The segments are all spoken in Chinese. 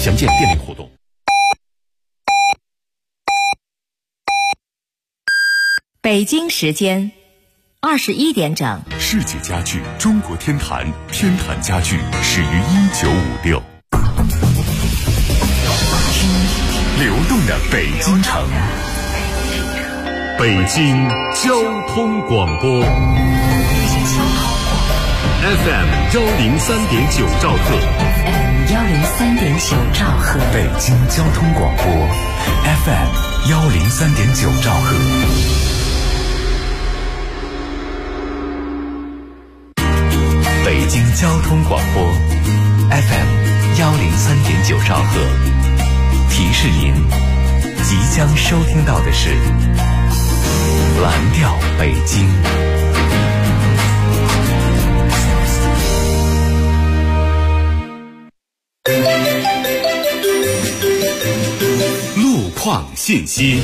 详见店内活动。 北京时间21点整， 世界家具中国天坛，天坛家具始于1956。流动的北京城，北京交通广播 FM 103.9兆赫， 103.9兆赫， 北京交通广播 FM 103.9兆赫。北京交通广播 FM 103.9兆赫，提示您即将收听到的是蓝调北京。路况信息，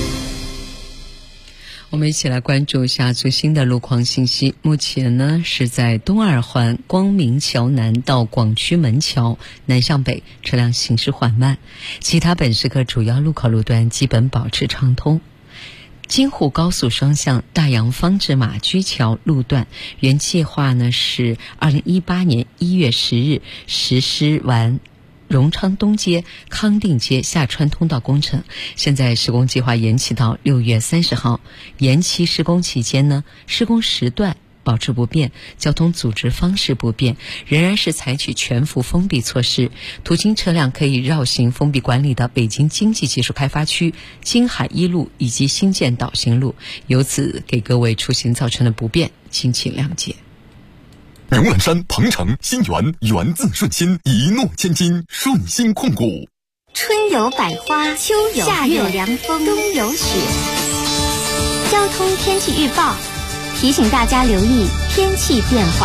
我们一起来关注一下最新的路况信息。目前呢是在东二环光明桥南到广渠门桥南向北车辆行驶缓慢，其他本市各主要路口路段基本保持畅通。京沪高速双向大洋坊至马驹桥路段原计划呢是2018年1月10日实施完荣昌东街、康定街下穿通道工程，现在施工计划延期到6月30号。延期施工期间呢，施工时段保持不变，交通组织方式不变，仍然是采取全幅封闭措施。途经车辆可以绕行封闭管理的北京经济技术开发区、京海一路以及新建导行路，由此给各位出行造成的不便，敬请谅解。 牛栏山、鹏程、新源，源自顺心，一诺千金，顺心控股。 春有百花，秋有夏有凉风，冬有雪。交通天气预报提醒大家留意天气变化。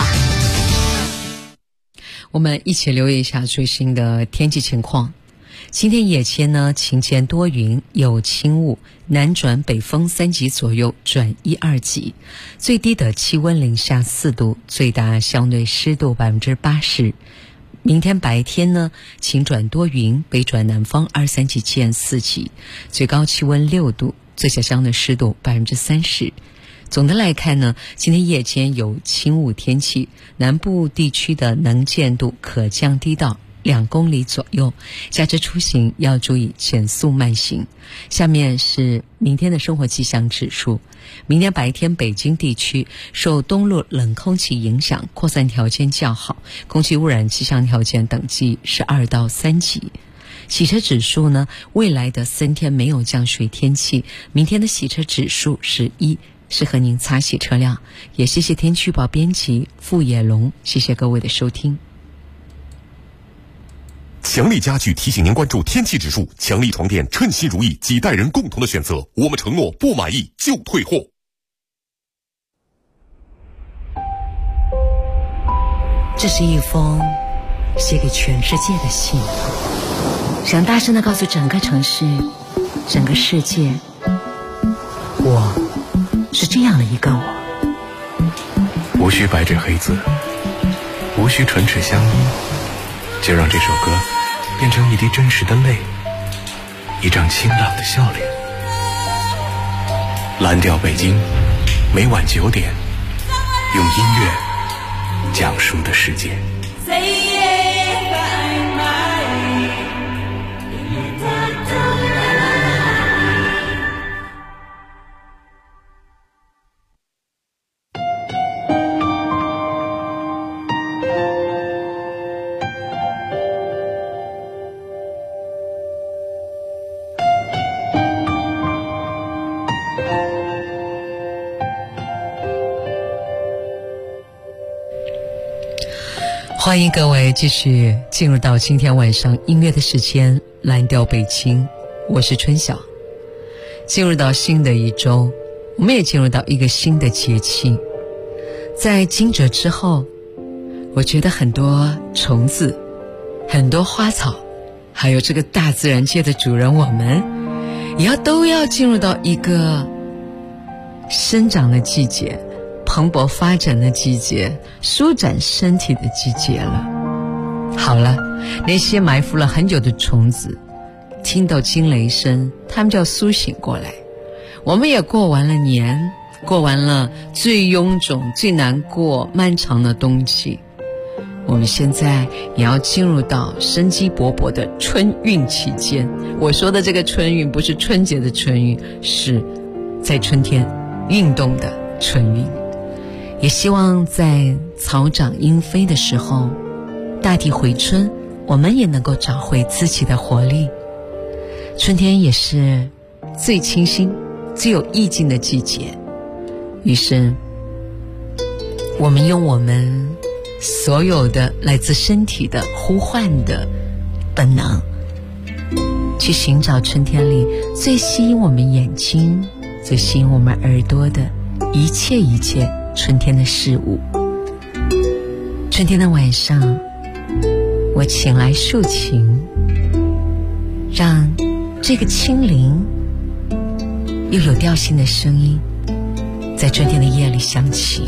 我们一起留意一下最新的天气情况。今天夜间呢，晴间多云，有轻雾，南转北风3级左右转1、2级，最低的气温零下4度，最大相对湿度80%。明天白天呢，晴转多云，北转南风2、3级见4级，最高气温6度，最小相对湿度30%。总的来看呢，今天夜间有轻雾天气，南部地区的能见度可降低到2公里左右，驾车出行要注意减速慢行。下面是明天的生活气象指数。明天白天北京地区受东陆冷空气影响，扩散条件较好，空气污染气象条件等级是2到3级。洗车指数呢，未来的3天没有降水天气，明天的洗车指数是1，适合您擦洗车辆。也谢谢天气预报编辑傅野龙，谢谢各位的收听。 强力家具提醒您关注天气指数，强力床垫称心如意，几代人共同的选择，我们承诺不满意就退货。 这是一封写给全世界的信，想大声地告诉整个城市、整个世界，我是这样的一个我。 无需白纸黑字，无需唇齿相依，就让这首歌变成一滴真实的泪，一张清朗的笑脸。蓝调北京，每晚9点，用音乐讲述的世界。 欢迎各位继续进入到今天晚上音乐的时间，蓝调北京，我是春晓。进入到新的一周，我们也进入到一个新的节气。在惊蛰之后，我觉得很多虫子、很多花草，还有这个大自然界的主人我们，都要进入到一个生长的季节，蓬勃发展的季节，舒展身体的季节了。好了， 那些埋伏了很久的虫子，听到惊雷声，它们就要苏醒过来。我们也过完了年，过完了最臃肿、最难过、漫长的冬季。我们现在也要进入到生机勃勃的春运期间。我说的这个春运不是春节的春运，是在春天运动的春运。也希望在草长莺飞的时候，大地回春，我们也能够找回自己的活力。春天也是最清新、最有意境的季节。于是我们用我们所有的来自身体的呼唤的本能，去寻找春天里最吸引我们眼睛、最吸引我们耳朵的一切春天的事物。春天的晚上，我请来竖琴，让这个轻灵又有调性的声音在春天的夜里响起。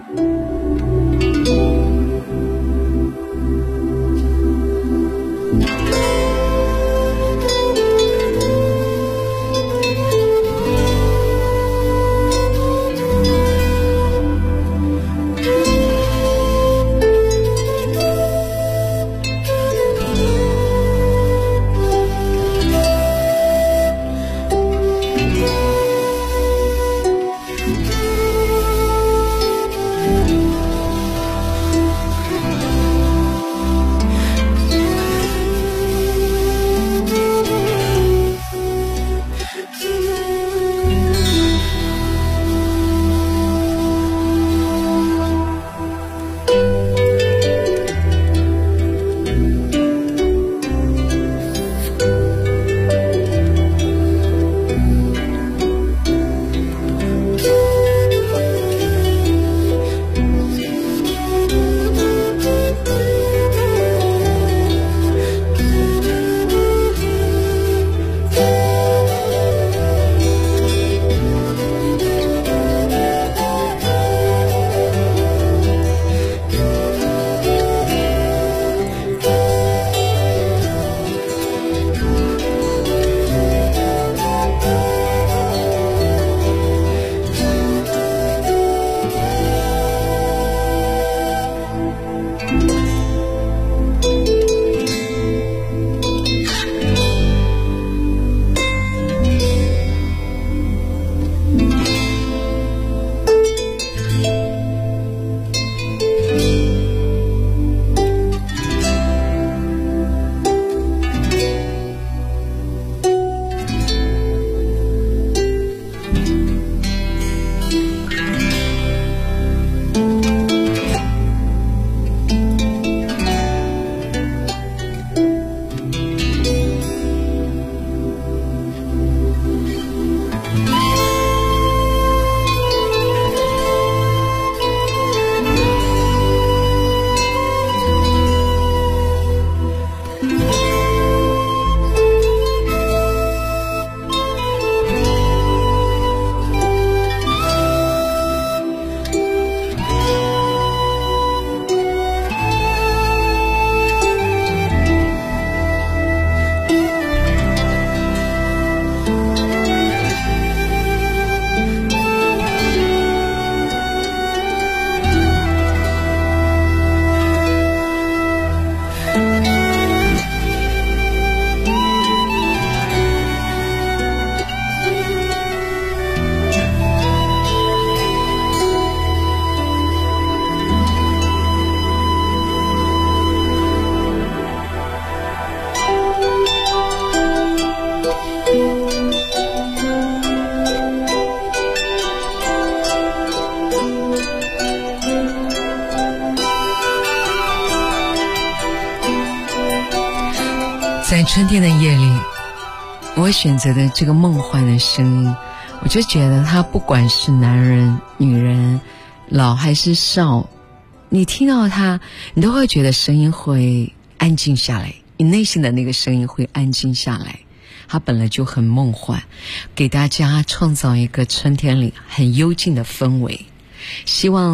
在春天的夜里，我选择的这个梦幻的声音，我就觉得它不管是男人、女人、老还是少，你听到它，你都会觉得声音会安静下来，你内心的那个声音会安静下来。它本来就很梦幻，给大家创造一个春天里很幽静的氛围。希望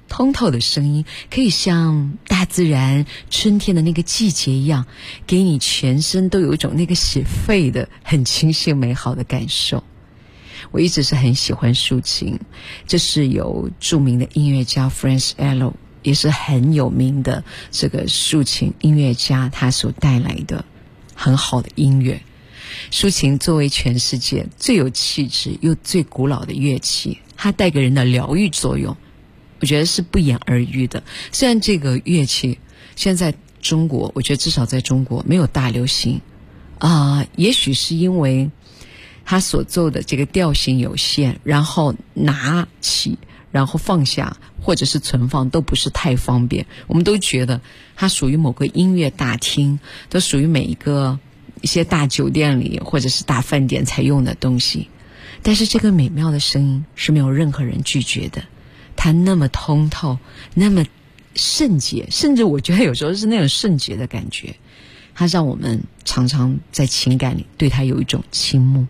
通透的声音，可以像大自然春天的那个季节一样，给你全身都有一种那个洗肺的很清新美好的感受。我一直是很喜欢竖琴，这是由著名的音乐家 Franz Elo， 也是很有名的这个竖琴音乐家，他所带来的很好的音乐。竖琴作为全世界最有气质又最古老的乐器，它带给人的疗愈作用，我觉得是不言而喻的。虽然这个乐器现在中国，我觉得至少在中国没有大流行也许是因为它所奏的这个调型有限，然后拿起然后放下或者是存放都不是太方便，我们都觉得它属于某个音乐大厅，都属于每一些大酒店里或者是大饭店才用的东西。但是这个美妙的声音是没有任何人拒绝的，它那么通透，那么圣洁，甚至我觉得有时候是那种圣洁的感觉，它让我们常常在情感里对它有一种倾慕。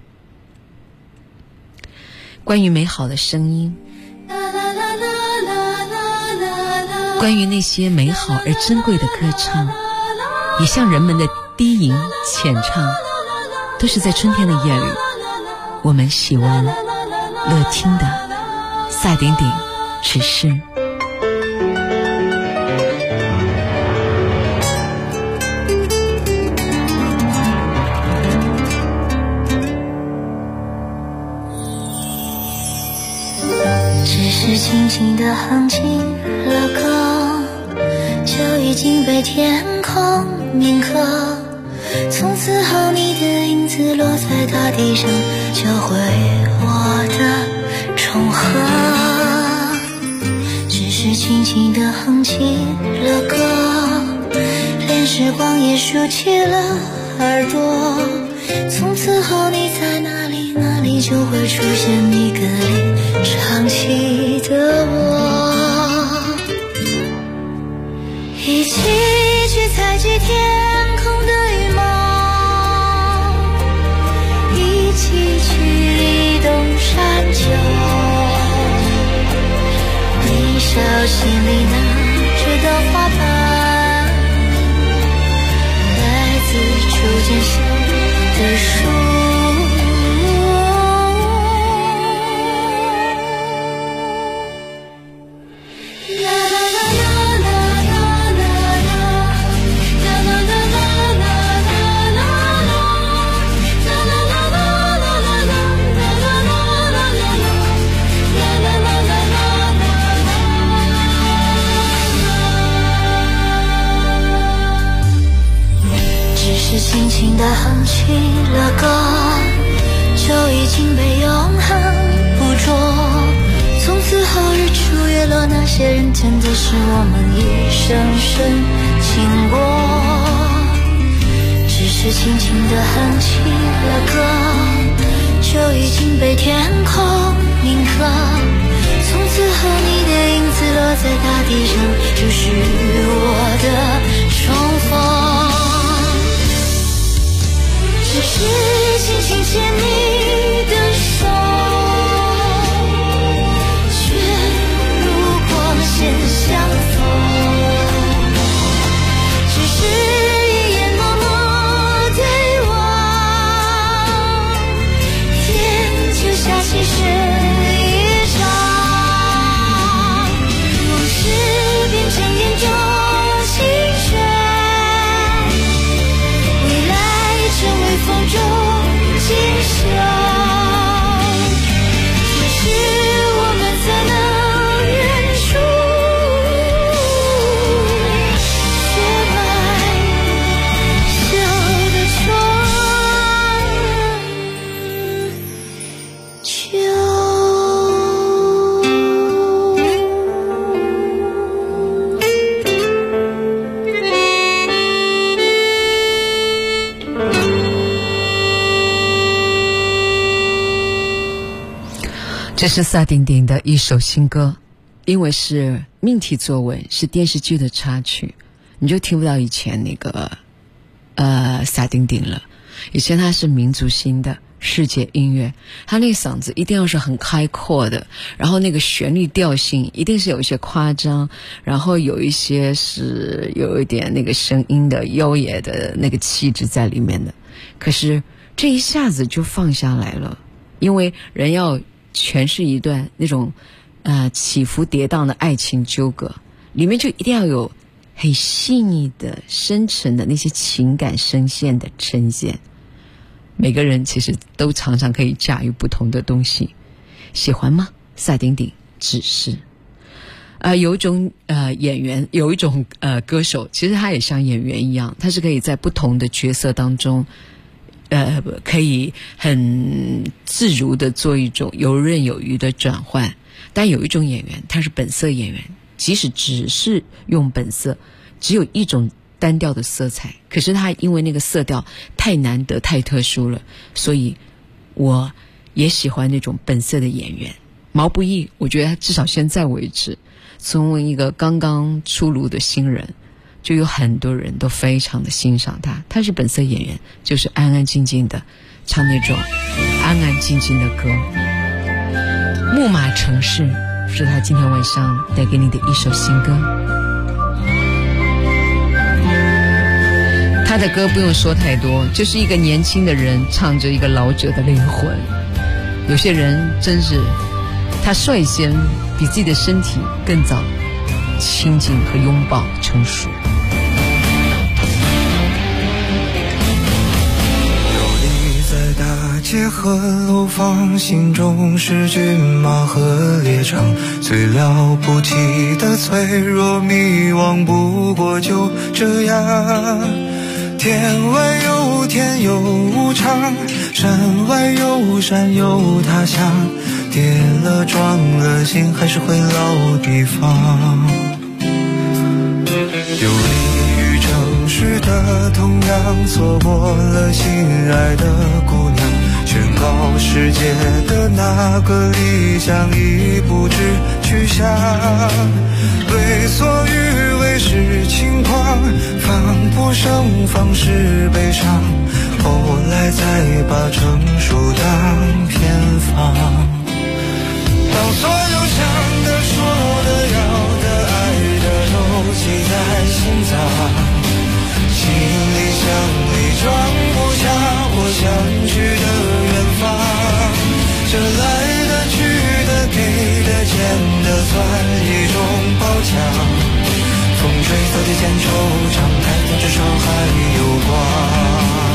关于美好的声音，关于那些美好而珍贵的歌唱，也像人们的低吟浅唱，都是在春天的夜里我们喜闻乐听的。萨顶顶只是轻轻地哼起了歌，就已经被天空铭刻。从此后你的影子落在大地上，就会我的重合。只是轻轻地哼起了歌，连时光也竖起了耳朵。从此后你在哪里，哪里就会出现你歌里唱起的我。一起去采集天空的羽毛，一起去移动山丘，你手心里拿着的花瓣，来自初见时的树。轻轻地哼起了歌，就已经被永恒捕捉。从此后日出月落，那些人真的是我们一生深经过。只是轻轻地哼起了歌，就已经被天空铭刻。从此后你的影子落在大地上，就是我的重逢。只是轻轻牵你的手，却如光线相逢。只是一眼默默对望，天就下起雪一场，往事变成眼中清泉，未来成为风中锦绣。只是我们在那远处，雪埋小的春秋。 这是萨顶顶的一首新歌，因为是命题作文，是电视剧的插曲，你就听不到以前那个萨顶顶了。以前它是民族性的， 世界音乐，他那个嗓子一定要是很开阔的，然后那个旋律调性一定是有一些夸张，然后有一些是有一点那个声音的优野的那个气质在里面的。可是这一下子就放下来了，因为人要诠释一段那种起伏跌宕的爱情纠葛，里面就一定要有很细腻的深沉的那些情感声线的呈现。每个人其实都常常可以驾驭不同的东西，喜欢吗？萨顶顶只是有一种演员，有一种歌手，其实他也像演员一样，他是可以在不同的角色当中可以很自如的做一种游刃有余的转换。但有一种演员，他是本色演员，即使只是用本色，只有一种单调的色彩，可是他因为那个色调太难得太特殊了，所以我也喜欢那种本色的演员。毛不易，我觉得至少现在为止，从一个刚刚出炉的新人，就有很多人都非常的欣赏他。他是本色演员，就是安安静静的唱那种安安静静的歌。木马城市是他今天晚上带给你的一首新歌。他的歌不用说太多，就是一个年轻的人唱着一个老者的灵魂。有些人真是他率先比自己的身体更早亲近和拥抱成熟。 街和楼房，心中是骏马和猎场，最了不起的脆弱迷惘，不过就这样。天外有天有无常，山外有山有他乡，跌了撞了心还是回老地方。有利于城市的同样，错过了心爱的姑娘，宣告世界的那个理想已不知去向。为所欲为是轻狂，防不胜防是悲伤，后来才把成熟当偏方。当所有想的说的要的爱的都记在心脏，行李箱里装不下我想去的远方，这来的去的给的欠的算一种褒奖。风吹草低见惆怅，开灯至少还有光。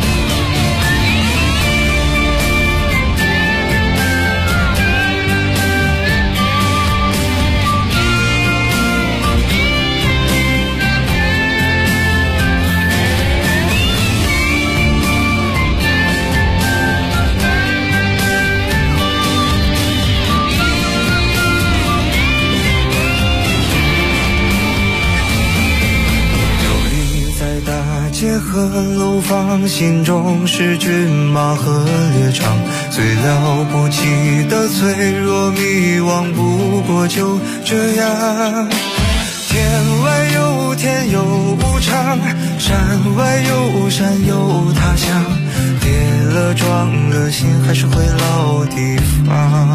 街和楼房，心中是骏马和猎场，最了不起的脆弱迷惘，不过就这样。天外有天有无常，山外有山有他乡，跌了撞了心还是回老地方。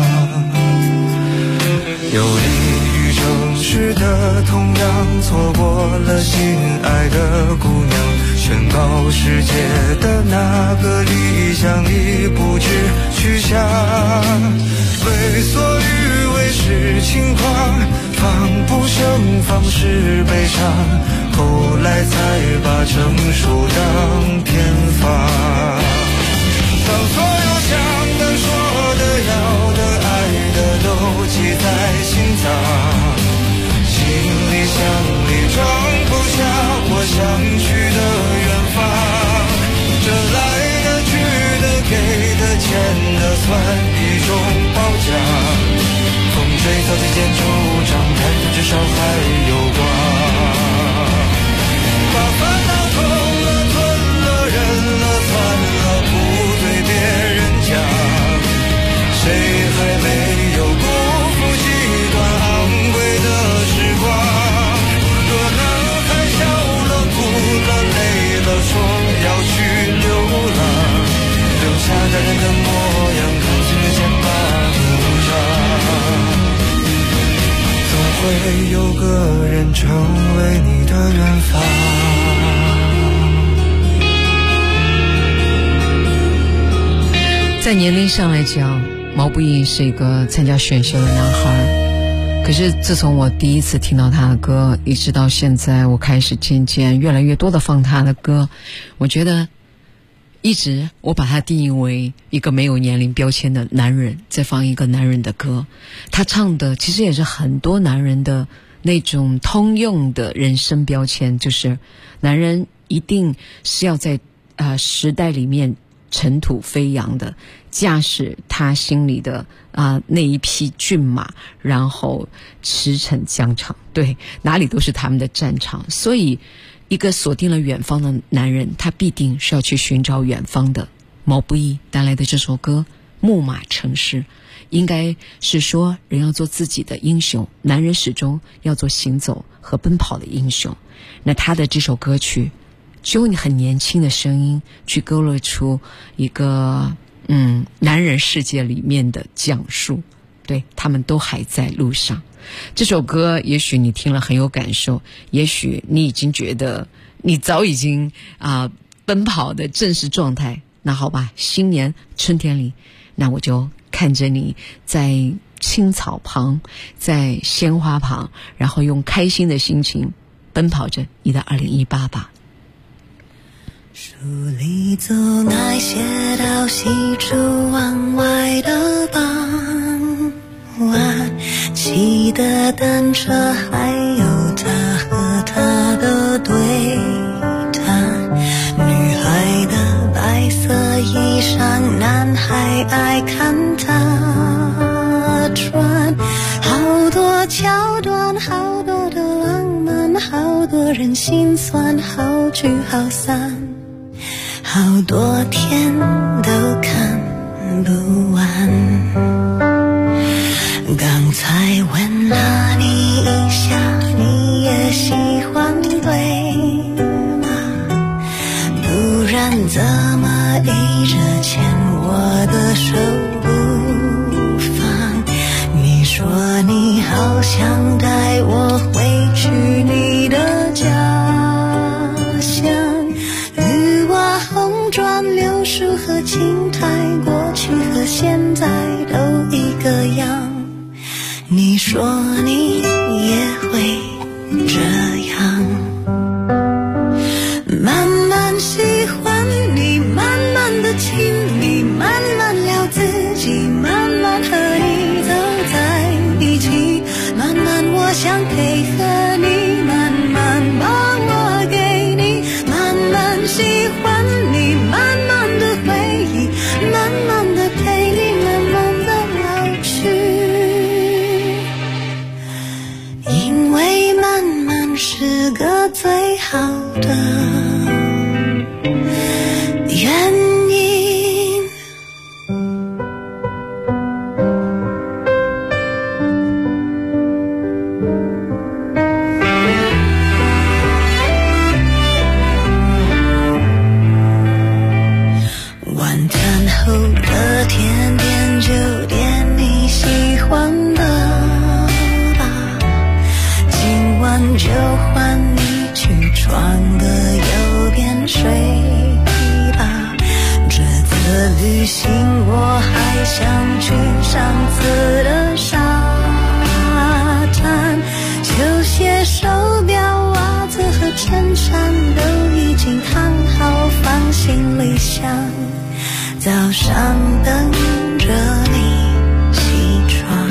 有利于城市的同样，错过了心爱的姑娘，宣告世界的那个理想已不知去向。为所欲为是轻狂，防不胜防是悲伤，后来才把成熟当偏方。当所有想的说的要的爱的都记在心脏，行李箱里装不下我想去的远方，这来的去的给的欠的算一种褒奖。风吹草低见惆怅，开灯至少还有光。把烦恼吞了吞了，人成为你的远方。 在年龄上来讲，毛不易是一个参加选秀的男孩，可是自从我第一次听到他的歌，一直到现在，我开始渐渐越来越多的放他的歌。我觉得一直我把他定义为一个没有年龄标签的男人，在放一个男人的歌。他唱的其实也是很多男人的那种通用的人生标签，就是男人一定是要在时代里面尘土飞扬的，驾驶他心里的那一匹骏马，然后驰骋疆场，对，哪里都是他们的战场。所以一个锁定了远方的男人，他必定是要去寻找远方的。毛不易带来的这首歌《木马城市》，应该是说人要做自己的英雄，男人始终要做行走和奔跑的英雄。那他的这首歌曲就用你很年轻的声音去勾勒出一个男人世界里面的讲述，对，他们都还在路上。这首歌也许你听了很有感受，也许你已经觉得你早已经奔跑的正式状态。那好吧，新年春天里，那我就看着你在青草旁，在鲜花旁，然后用开心的心情奔跑着你的2018吧。 书里总爱写到西出望外的傍晚，骑的单车，还有他和他的对谈。女孩的白色衣裳，男孩爱看他穿。好多桥段，好多的浪漫，好多人心酸，好聚好散，好多天都看不完。刚才问了你一下，你也喜欢对吗？不然怎么一直牵我的手不放？你说你好想带我回去你的家乡，绿瓦红砖柳树和青苔，过去和现在都一个样。你说你也会这样，慢慢喜欢你，慢慢的亲密，慢慢聊自己，慢慢和你走在一起，慢慢我想配合你，慢慢把我给你，慢慢喜欢你，慢慢的回忆，慢慢的陪你，慢慢的老去。因为慢慢是个最好的原因。晚餐后的甜点就点你喜欢的吧，今晚就换你去床的右边睡吧。这次旅行我还想去上次的沙滩，球鞋手表袜子和衬衫都已经烫好放行李箱，早上等着你起床。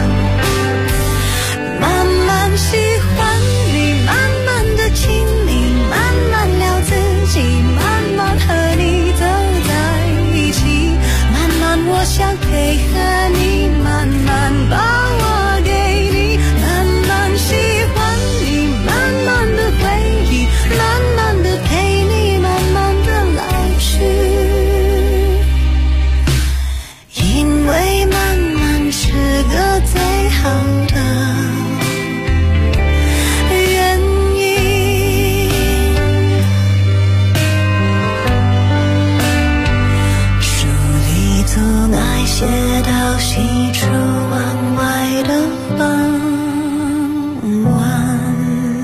慢慢喜欢你，慢慢的亲密，慢慢聊自己，慢慢和你走在一起，慢慢我想配合你，慢慢把我给你，慢慢喜欢你，慢慢的回忆，慢慢的陪你，慢慢的老去。因为慢慢是个最好的原因。书里总爱写到西出望外的傍晚。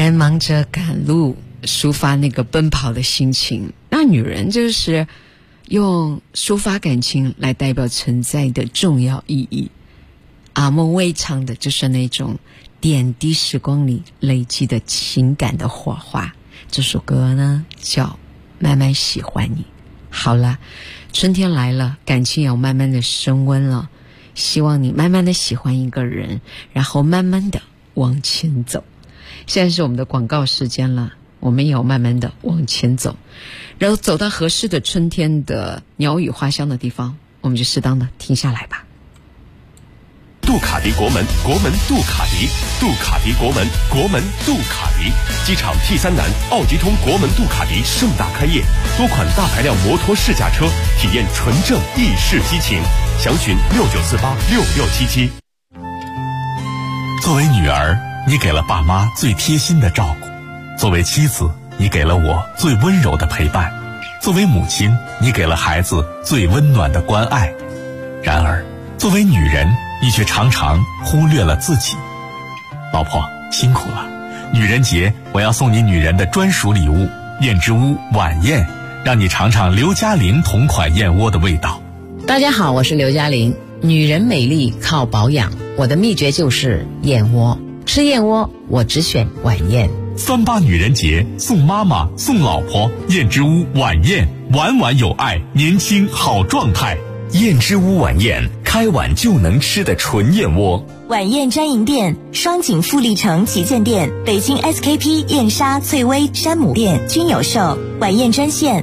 男忙着赶路，抒发那个奔跑的心情，那女人就是用抒发感情来代表存在的重要意义。阿莫威唱的就是那种点滴时光里累积的情感的火花。这首歌呢叫《慢慢喜欢你》。好了，春天来了，感情要慢慢的升温了，希望你慢慢的喜欢一个人，然后慢慢的往前走。现在是我们的广告时间了，我们也要慢慢的往前走，然后走到合适的春天的鸟语花香的地方，我们就适当的停下来吧。 杜卡迪国门，国门杜卡迪，杜卡迪国门，国门杜卡迪。机场 T3南奥迪通国门杜卡迪盛大开业，多款大排量摩托试驾车，体验纯正意式激情。详询69486677。 作为女儿，你给了爸妈最贴心的照顾；作为妻子，你给了我最温柔的陪伴；作为母亲，你给了孩子最温暖的关爱。然而，作为女人，你却常常忽略了自己。老婆，辛苦了。女人节，我要送你女人的专属礼物——燕之屋晚宴，让你尝尝刘嘉玲同款燕窝的味道。 大家好，我是刘嘉玲。女人美丽靠保养，我的秘诀就是燕窝。吃燕窝，我只选晚宴。 38女人节，送妈妈，送老婆，燕之屋晚宴，晚晚有爱，年轻好状态。 燕之屋晚宴，开碗就能吃的纯燕窝。 晚宴专营店：双井富力城旗舰店、北京 SKP 燕莎、翠微、山姆店均有售。晚宴专线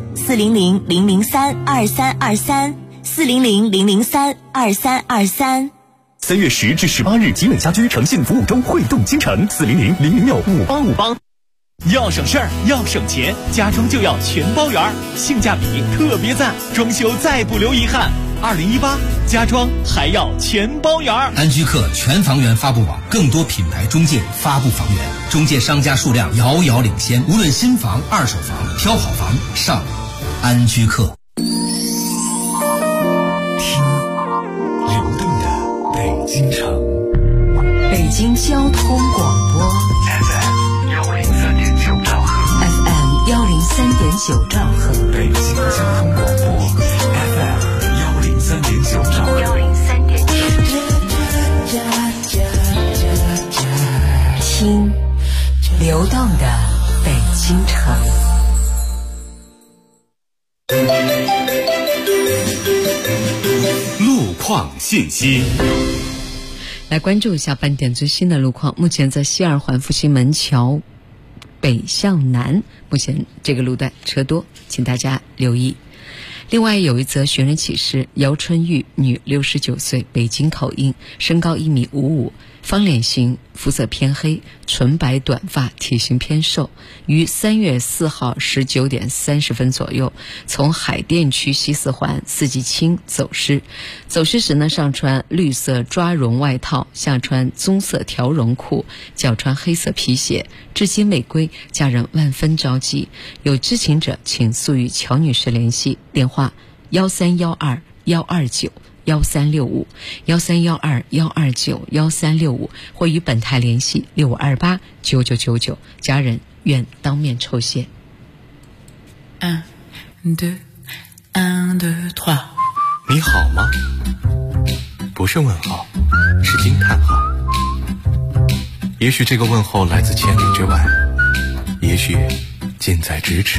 ：400-003-2323，400-003-2323。 3月10至18日，吉美家居诚信服务周汇动京城，400-006-5858。 要省事儿，要省钱，家装就要全包圆，性价比特别赞，装修再不留遗憾。2018家装还要全包圆。 安居客全房源发布网，更多品牌中介发布房源，中介商家数量遥遥领先。无论新房、二手房，挑好房上安居客。 听流动的北京城， 北京交通广播 FM103.9兆赫 ，FM103.9兆赫， 北京交通广播 FM103.9兆赫听流动的北京城。 路况信息。 来关注一下半点最新的路况。目前在西二环复兴门桥北向南，目前这个路段车多，请大家留意。另外有一则寻人启事：姚春玉，女，69岁，北京口音，身高1.55米，方脸型，肤色偏黑，纯白短发，体型偏瘦，于3月4号19点30分左右从海淀区西四环四季青走失。走失时呢，上穿绿色抓绒外套，下穿棕色条绒裤，脚穿黑色皮鞋，至今未归，家人万分着急。有知情者请速与乔女士联系，电话1312-1295-1365，1312-1295-1365，或与本台联系6528-9999，家人愿当面酬谢。 1 2 1 2 3。 你好吗？不是问号，是惊叹号。也许这个问候来自千里之外，也许近在咫尺。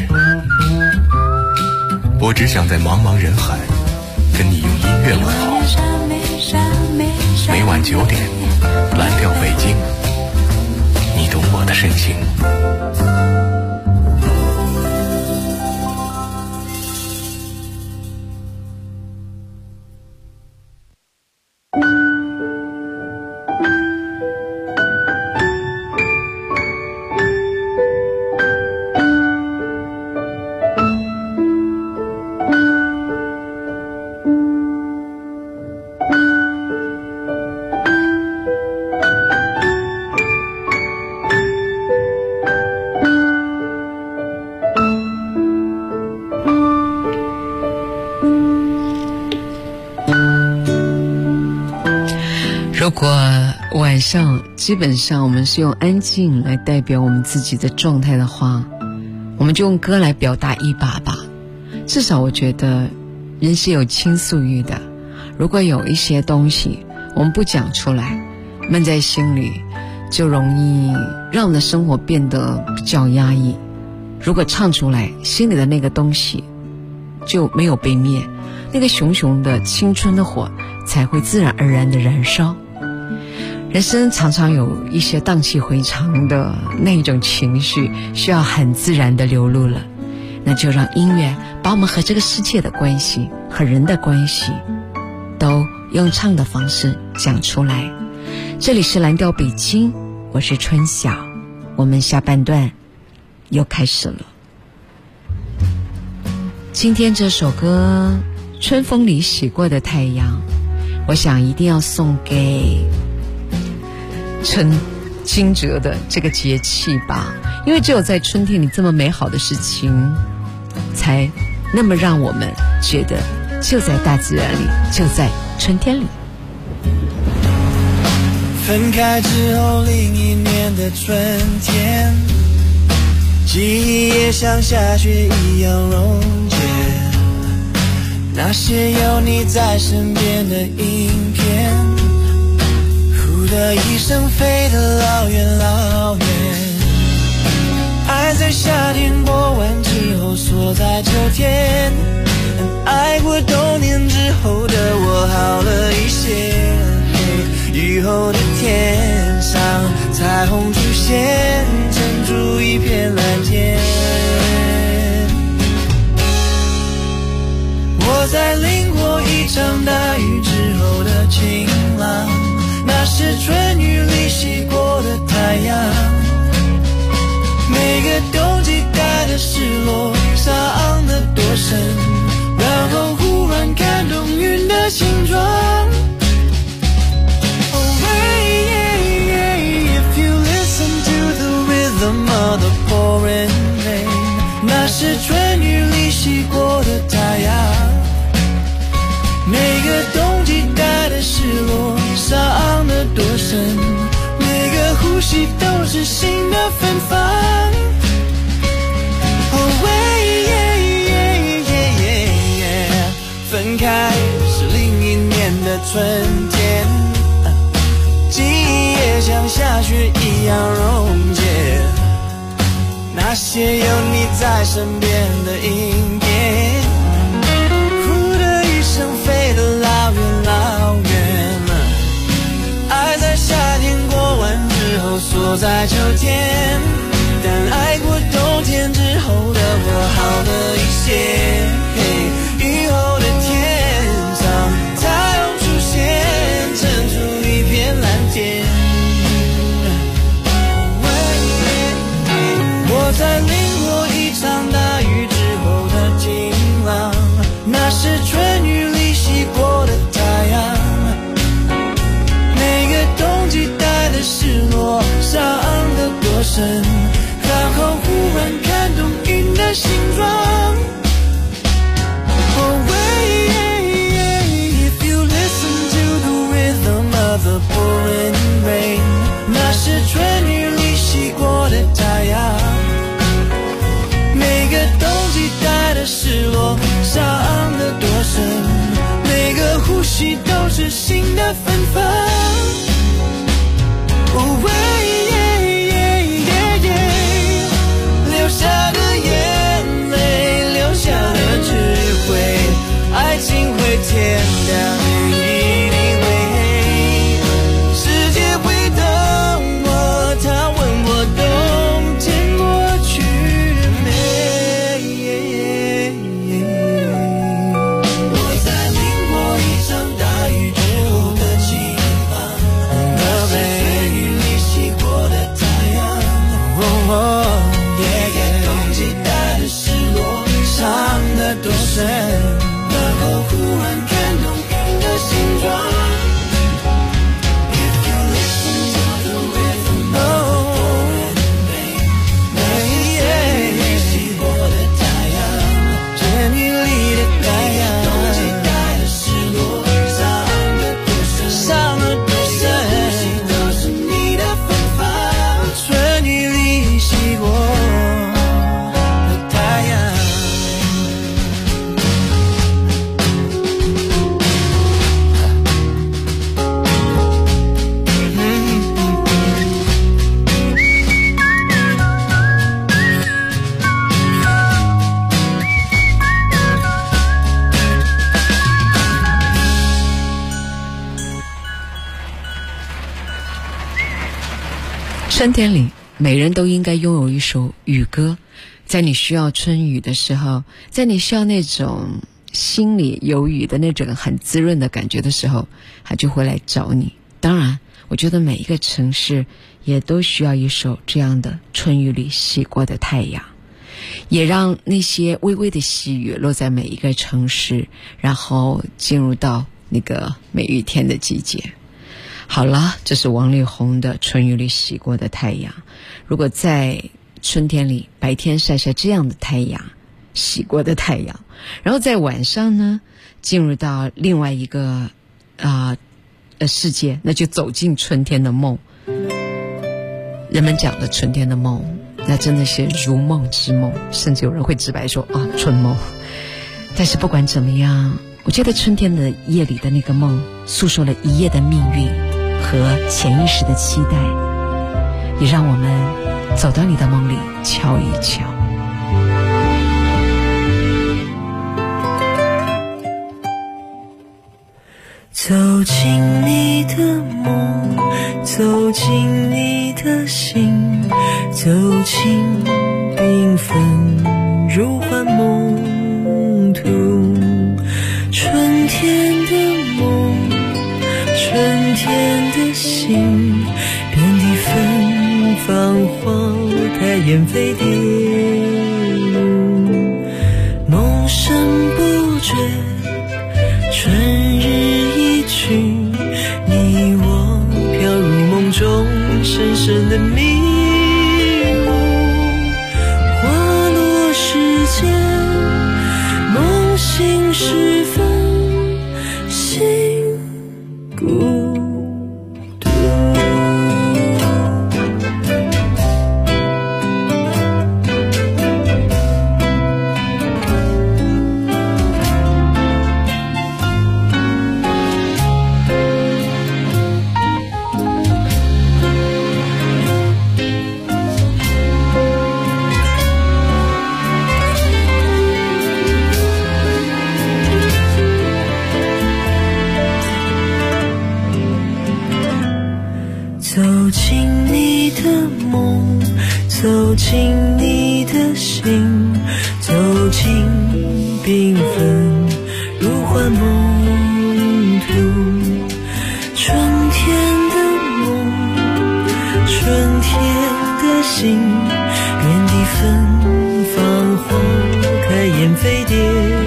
我只想在茫茫人海跟你用音乐问候。每晚9点，蓝调北京，你懂我的深情。 晚上基本上我们是用安静来代表我们自己的状态的话，我们就用歌来表达一把吧。至少我觉得人是有倾诉欲的，如果有一些东西我们不讲出来，闷在心里，就容易让我们的生活变得比较压抑。如果唱出来，心里的那个东西就没有被灭，那个熊熊的青春的火才会自然而然的燃烧。人生常常有一些荡气回肠的那种情绪，需要很自然的流露了，那就让音乐把我们和这个世界的关系，和人的关系都用唱的方式讲出来。这里是蓝调北京，我是春晓，我们下半段又开始了。今天这首歌春风里洗过的太阳，我想一定要送给春惊蛰的这个节气吧，因为只有在春天里这么美好的事情才那么让我们觉得就在大自然里，就在春天里。 分开之后另一年的春天，记忆也像下雪一样溶解，那些有你在身边的影片，呼的一声飞得老远老远，爱在夏天过完之后锁在秋天，爱过冬年之后的我好了一些，雨后的天上彩虹出现，撑出一片蓝天。我在淋过一场大雨之后的晴朗，那是春雨里洗过的太阳，每个冬季带的失落伤得多深，然后忽然看懂云的形状。The pouring rain， 那是春雨里洗过的太阳，每个冬季带的失落伤得多深，每个呼吸都是新的芬芳。分开是另一年的春天，记忆也像下雪一样溶解，那些有你在身边的影片，呼的一声飞得老远老远，爱在夏天过完之后锁在秋天，但爱过冬天之后的我好了一些，雨后的天上太阳出现，撑出一片蓝天。我在淋过一场大雨之后的晴朗，那是春雨里洗过的太阳，每个冬季带的失落伤得多深，然后忽然看懂云的形状。If you listen to the rhythm of the pouring rain， 那是春雨里洗过的太阳，每个冬季带的失落伤得多深，每个呼吸都是新的芬芳。流下的眼泪，留下的智慧，爱情会天亮，雨一定会黑，世界会等我，他问我冬天过去了没。我在淋过一场大雨之后的晴春天里，每人都应该拥有一首雨歌，在你需要春雨的时候，在你需要那种心里有雨的那种很滋润的感觉的时候，它就会来找你。当然，我觉得每一个城市也都需要一首这样的春雨里洗过的太阳，也让那些微微的细雨落在每一个城市，然后进入到那个梅雨天的季节。好了，这是王力宏的春雨里洗过的太阳。如果在春天里白天晒晒这样的太阳，洗过的太阳，然后在晚上呢进入到另外一个世界，那就走进春天的梦。人们讲的春天的梦，那真的是如梦之梦，甚至有人会直白说春梦。但是不管怎么样，我觉得春天的夜里的那个梦诉说了一夜的命运和潜意识的期待，也让我们走到你的梦里瞧一瞧。 走进你的梦，走进你的心，走进缤纷如幻梦途。春天的梦，春天的心，遍地芬芳花开燕飞蝶舞，梦声不绝，春日一去，你我飘入梦中深深的迷雾，花落时间，梦醒时分，心孤独。走进你的梦，走进你的心，走进缤纷如幻梦途。春天的梦，春天的心，遍地芬芳花开燕飞蝶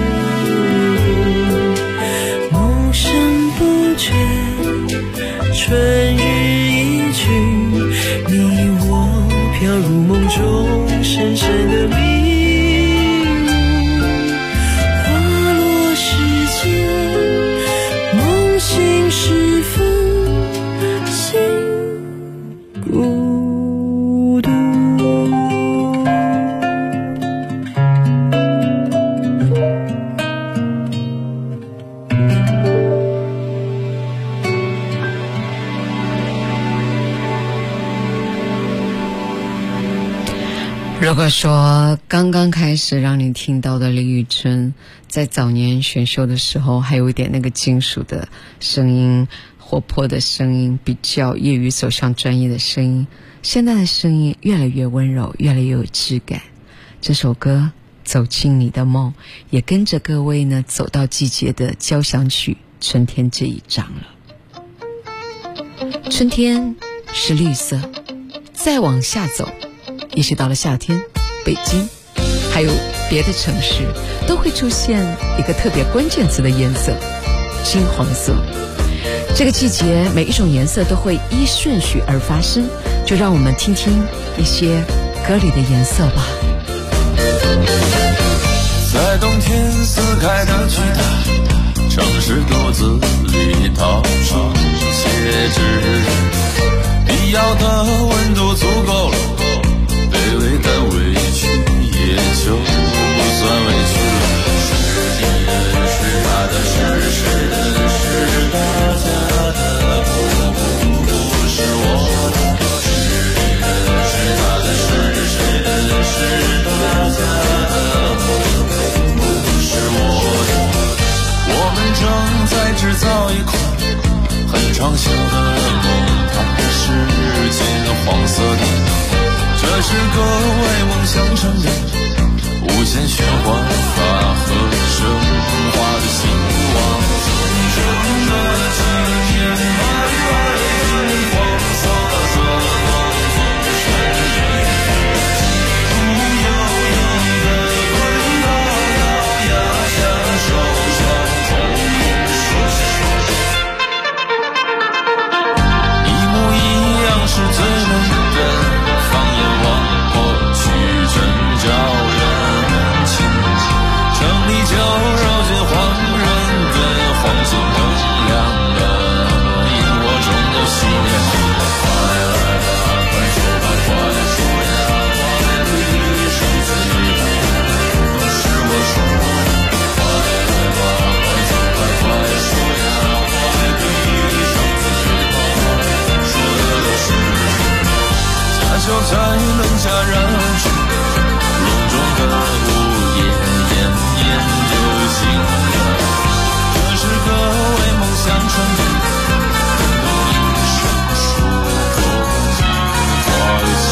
舞，梦声不绝，春日一去，你我飘入梦中深深的迷雾，花落时间，梦醒时分，心孤独。 如果说刚刚开始让你听到的李宇春在早年选秀的时候还有一点那个金属的声音，活泼的声音，比较业余走向专业的声音，现在的声音越来越温柔，越来越有质感。这首歌走进你的梦，也跟着各位呢走到季节的交响曲春天这一章了。春天是绿色，再往下走也许到了夏天，北京还有别的城市都会出现一个特别关键词的颜色，金黄色。这个季节每一种颜色都会依顺序而发生，就让我们听听一些歌里的颜色吧。 在冬天撕开的巨大城市肚子里掏出戒指，必要的温度足够了，卑微的委屈也就不算委屈了。是你的，是他的，是大家的，不是我的。是你的，是他的，是谁的，是大家的，不是我的。我们正在制造一块很长久的梦，它是金黄色的这是个为梦想成的无限循环法和升华的希望。真的今天白白金黄色的梦总是不悠悠的滚到高崖，享受上空一模一样是最美的，放眼望过去真叫人情，城里就绕进黄人的黄金锃亮的萤火中的熄灭。快来吧，快走吧，快说呀，快对一生自己是我说。快来吧，快走吧，快说呀，快对一生自己说的都是家就在灯下燃烧，隆重的午夜延绵就醒了。这是个为梦想成的动一生疏空快起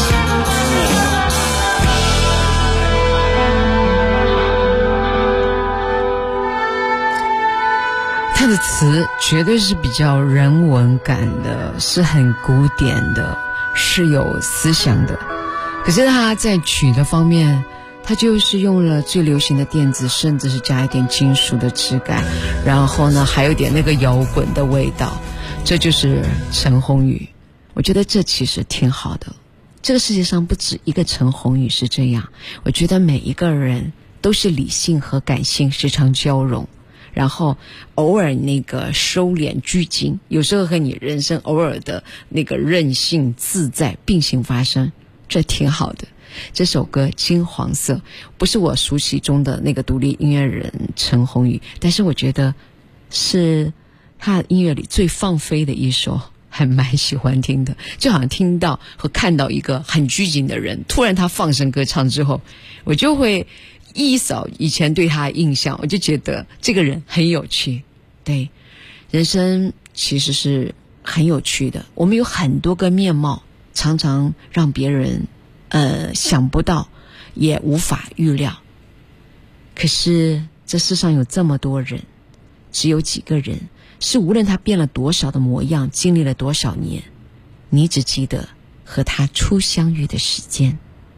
他的词绝对是比较人文感的，是很古典的，是有思想的。可是他在曲的方面，他就是用了最流行的电子，甚至是加一点金属的质感，然后呢还有点那个摇滚的味道。这就是陈鸿宇，我觉得这其实挺好的。这个世界上不止一个陈鸿宇是这样，我觉得每一个人都是理性和感性时常交融，然后偶尔那个收敛拘谨，有时候和你人生偶尔的那个任性自在并行发生，这挺好的。这首歌《金黄色》不是我熟悉中的那个独立音乐人陈鸿宇，但是我觉得是他的音乐里最放飞的一首，还蛮喜欢听的。就好像听到和看到一个很拘谨的人，突然他放声歌唱之后，我就会一扫以前对他的印象，我就觉得这个人很有趣。对，人生其实是很有趣的，我们有很多个面貌，常常让别人想不到，也无法预料。可是这世上有这么多人，只有几个人是无论他变了多少的模样，经历了多少年，你只记得和他初相遇的时间。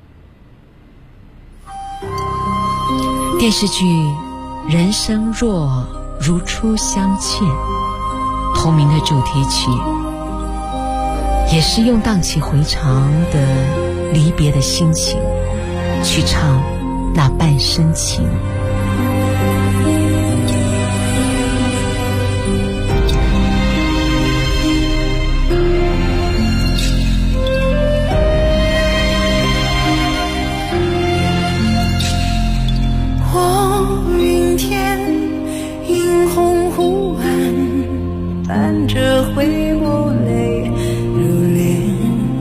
电视剧《人生若如初相欠》同名的主题曲，也是用荡气回肠的离别的心情去唱那半生情。 伴着回眸泪如莲，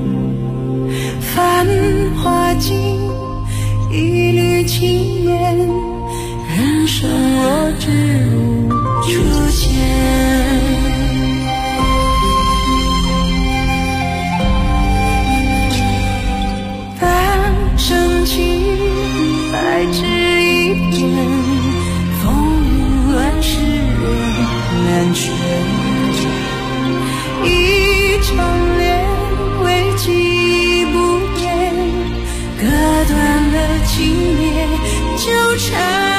繁华尽，一缕轻烟，人生若只如初见。半生情，白纸一片，风云乱世人难全。一场恋为记忆不变，割断了情灭纠缠。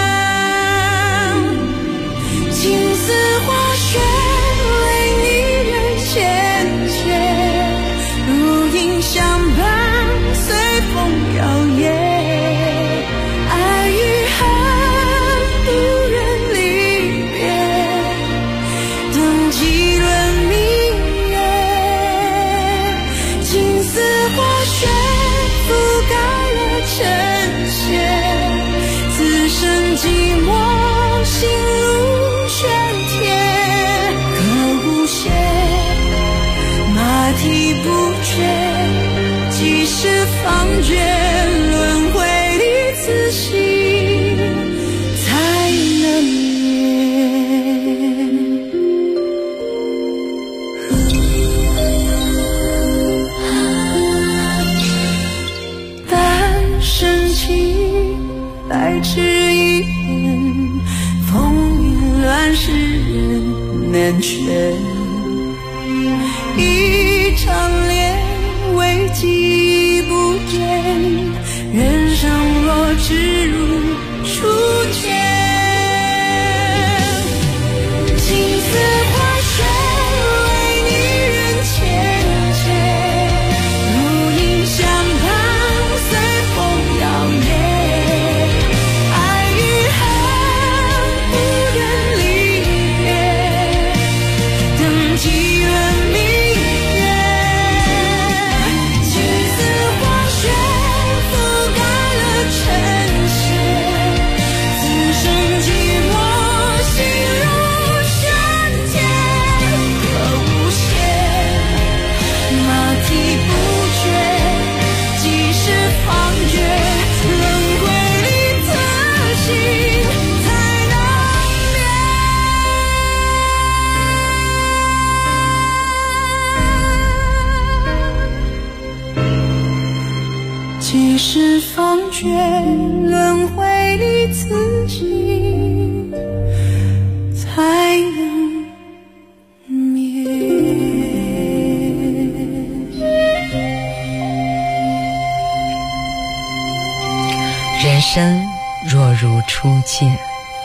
情似花雪，为你人缱绻，如影相伴，随风摇曳。爱与恨，不忍离别，等几轮明月。情似花雪，覆盖了尘线，此生寂寞，心如悬铁。可无邪，马蹄不绝，几时方觉两尺一人，风云乱世人难全。一场恋为记忆不见，人生若只如初见。青丝花轩为你人缱绻，如影相伴随风摇曳。爱与恨不忍离别，等几轮明月。青丝花轩覆盖了尘世，此生寂寞心如山间。可无限马蹄不绝，几时方觉，轮回里自己才能灭。几时方觉，轮回里自己才能灭。 人生若如初见，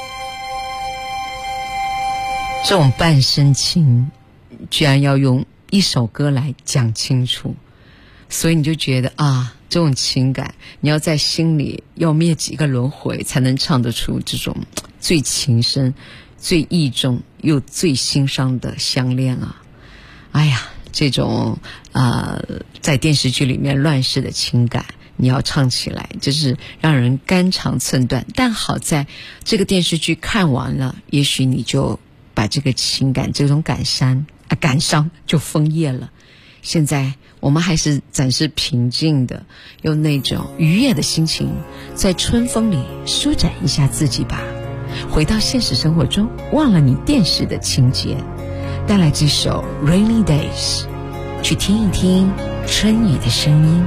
这种半生情居然要用一首歌来讲清楚，所以你就觉得啊，这种情感你要在心里要灭几个轮回才能唱得出这种最情深最意重又最心伤的相恋啊。哎呀，这种在电视剧里面乱世的情感你要唱起来就是让人肝肠寸断，但好在这个电视剧看完了，也许你就把这个情感这种感伤就枫叶了。现在我们还是暂时平静的，用那种愉悦的心情在春风里舒展一下自己吧，回到现实生活中，忘了你电视的情节，带来这首 Rainy Days， 去听一听春雨的声音。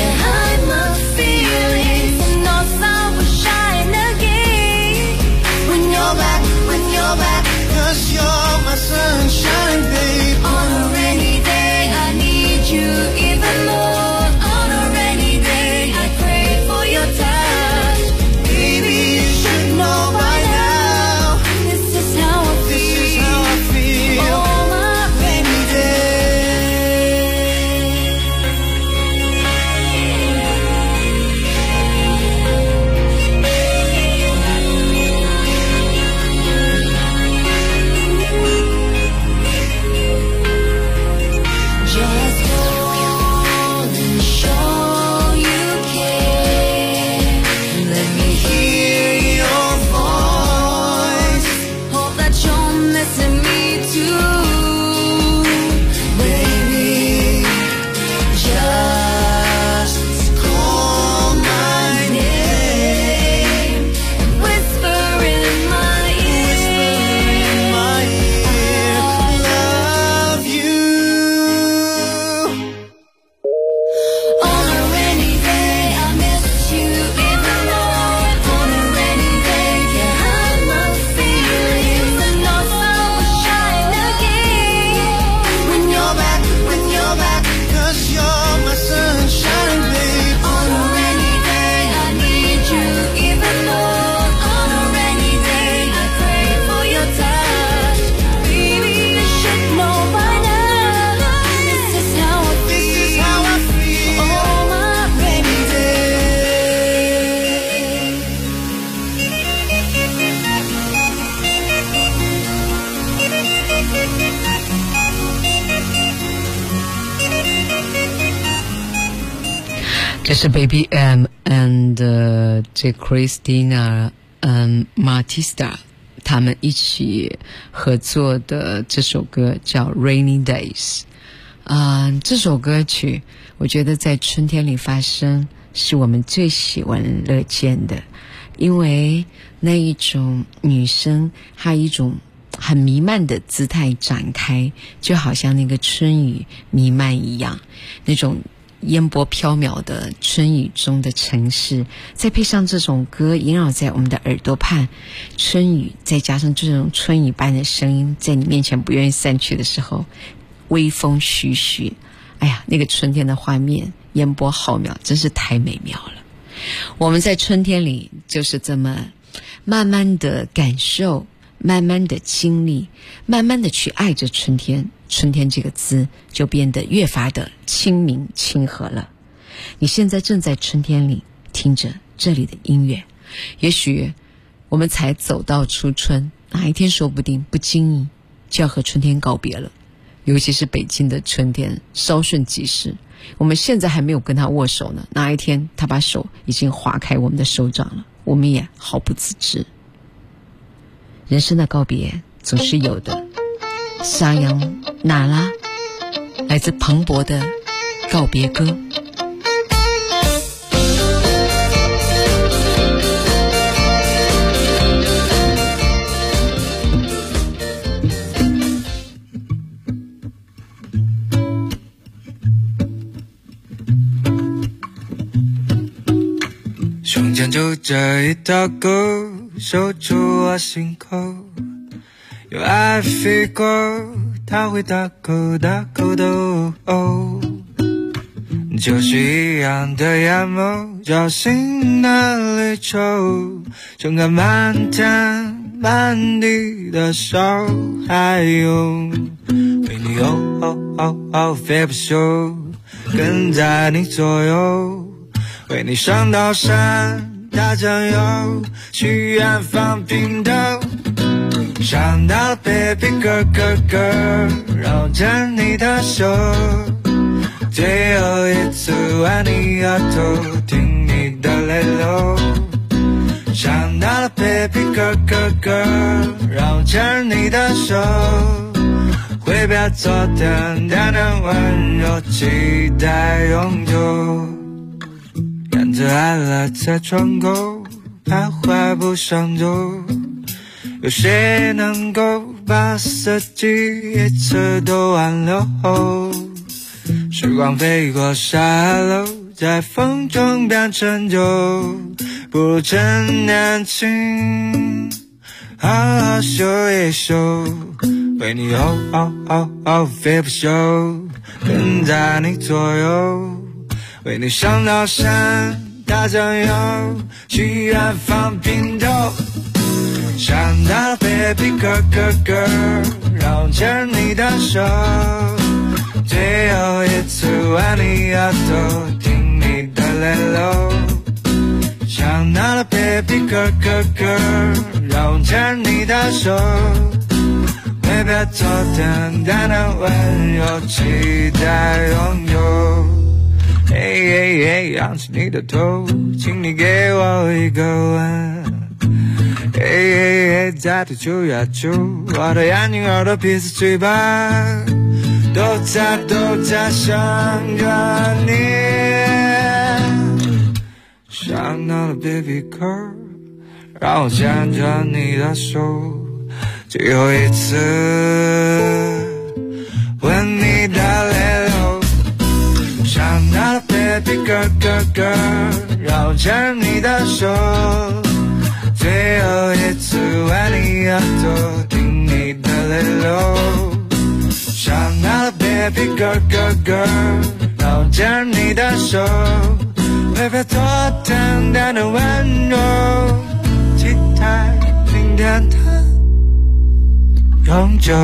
When 这是 Baby M and 这 Christina Martista 他们一起合作的这首歌叫 Rainy Days。这首歌曲我觉得在春天里发生是我们最喜闻乐见的，因为那一种女生还有一种很弥漫的姿态展开，就好像那个春雨弥漫一样，那种烟波飘渺的春雨中的城市，再配上这种歌萦绕在我们的耳朵畔，春雨再加上这种春雨般的声音在你面前不愿意散去的时候，微风徐徐，哎呀，那个春天的画面烟波浩渺，真是太美妙了。我们在春天里就是这么慢慢的感受，慢慢的经历，慢慢的去爱着春天，春天这个字就变得越发的清明亲和了。你现在正在春天里听着这里的音乐，也许我们才走到初春，哪一天说不定不经意就要和春天告别了。尤其是北京的春天稍瞬即逝，我们现在还没有跟他握手呢，哪一天他把手已经划开我们的手掌了，我们也毫不自知。人生的告别总是有的，沙扬娜拉来自磅礴的告别歌。 胸前住着一道沟，守住我心口，有爱飞过，它会大口大口的哦，就是一样的眼眸，找新的离愁，撑开满天满地的手，还有为你飞不休，跟在你左右，为你上刀山大酱油，去远方拼斗，想到 baby girl girl girl， 绕着你的手，最后一次吻你额头，听你的泪流，想到了 baby girl girl girl， 绕着你的手，挥别昨天淡淡温柔，期待永久，看着爱了在窗口徘徊不上走，有谁能够把四季一次都挽留？时光飞过沙漏，在风中变成酒，不如趁年轻好好秀一秀，为你飞不休，跟在你左右，为你上刀山大酱油，去远方拼斗，想到 baby girl girl girl， 绕着你的手，最后一次吻你额头，听你的泪流，想到了 baby girl girl girl， 绕着你的手，挥别昨天淡淡温柔，期待拥有。嘿，仰起你的头，请你给我一个吻。嘿，再度就要就，我的眼睛、耳朵、鼻子、嘴巴，都在想着你。想到了 baby girl， 让我牵着你的手，最后一次吻你的泪流。想到了 baby girl girl girl， 绕着你的手，最后一次吻你额头，听你的泪流。想到了 baby girl girl girl， 绕着你的手，挥别昨天淡淡温柔，期待明天的永久。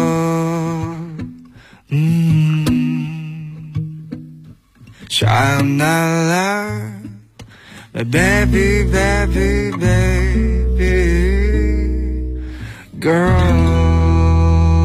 想到了 my baby baby baby girl。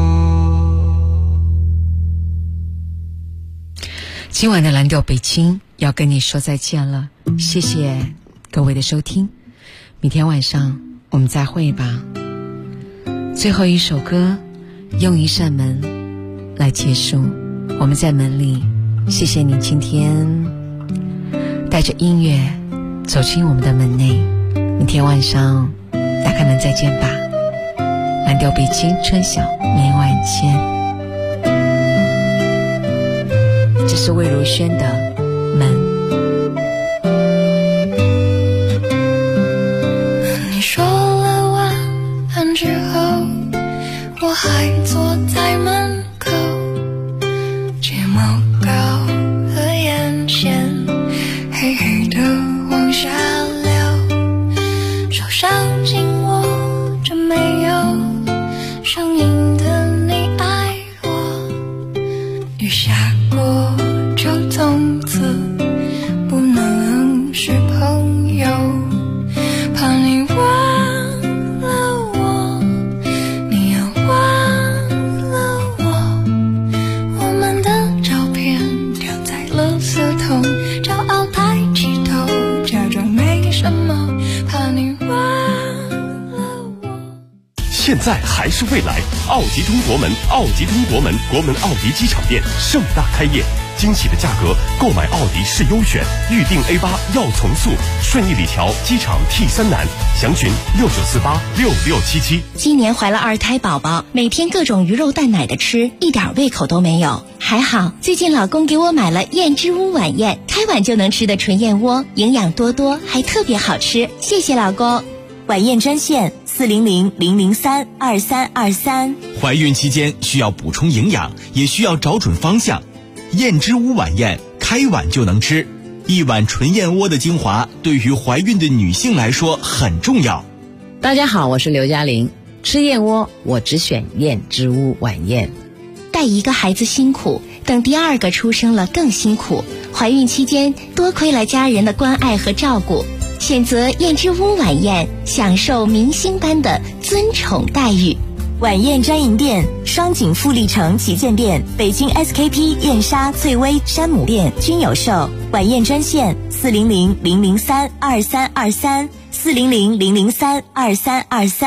今晚的蓝调北京要跟你说再见了，谢谢各位的收听，明天晚上我们再会吧。最后一首歌，用一扇门来结束，我们在门里，谢谢你今天带着音乐走进我们的门内，明天晚上打开门再见吧。蓝调北京春晓，明晚见。这是魏如萱的门。 你说了晚安之后，我还坐在门口，睫毛膏和眼线黑黑的往下流，手上紧握着没有声音的你爱我，雨下过就从此不能是朋友，怕你忘了我，你要忘了我，我们的照片掉在垃圾桶，骄傲抬起头，假装没什么，怕你忘了我。 现在还是未来，奥迪中国门，奥迪中国门，国门奥迪机场店盛大开业，惊喜的价格，购买奥迪是优选，预定 A8 要从速，顺义里桥机场 T3南，详询69486677。 今年怀了2胎宝宝，每天各种鱼肉蛋奶的吃，一点胃口都没有。还好最近老公给我买了燕之屋晚宴，开碗就能吃的纯燕窝，营养多多，还特别好吃，谢谢老公。 晚宴专线400-003-2323。 怀孕期间需要补充营养，也需要找准方向。燕之屋晚宴，开碗就能吃，一碗纯燕窝的精华，对于怀孕的女性来说很重要。 大家好，我是刘嘉玲，吃燕窝我只选燕之屋晚宴。 带一个孩子辛苦，等第2个出生了更辛苦，怀孕期间多亏了家人的关爱和照顾，选择燕之屋晚宴，享受明星般的尊宠待遇。 晚宴专营店：双井富力城旗舰店、北京 SKP 燕莎、翠微、山姆店均有售。晚宴专线400-003-2323，400-003-2323。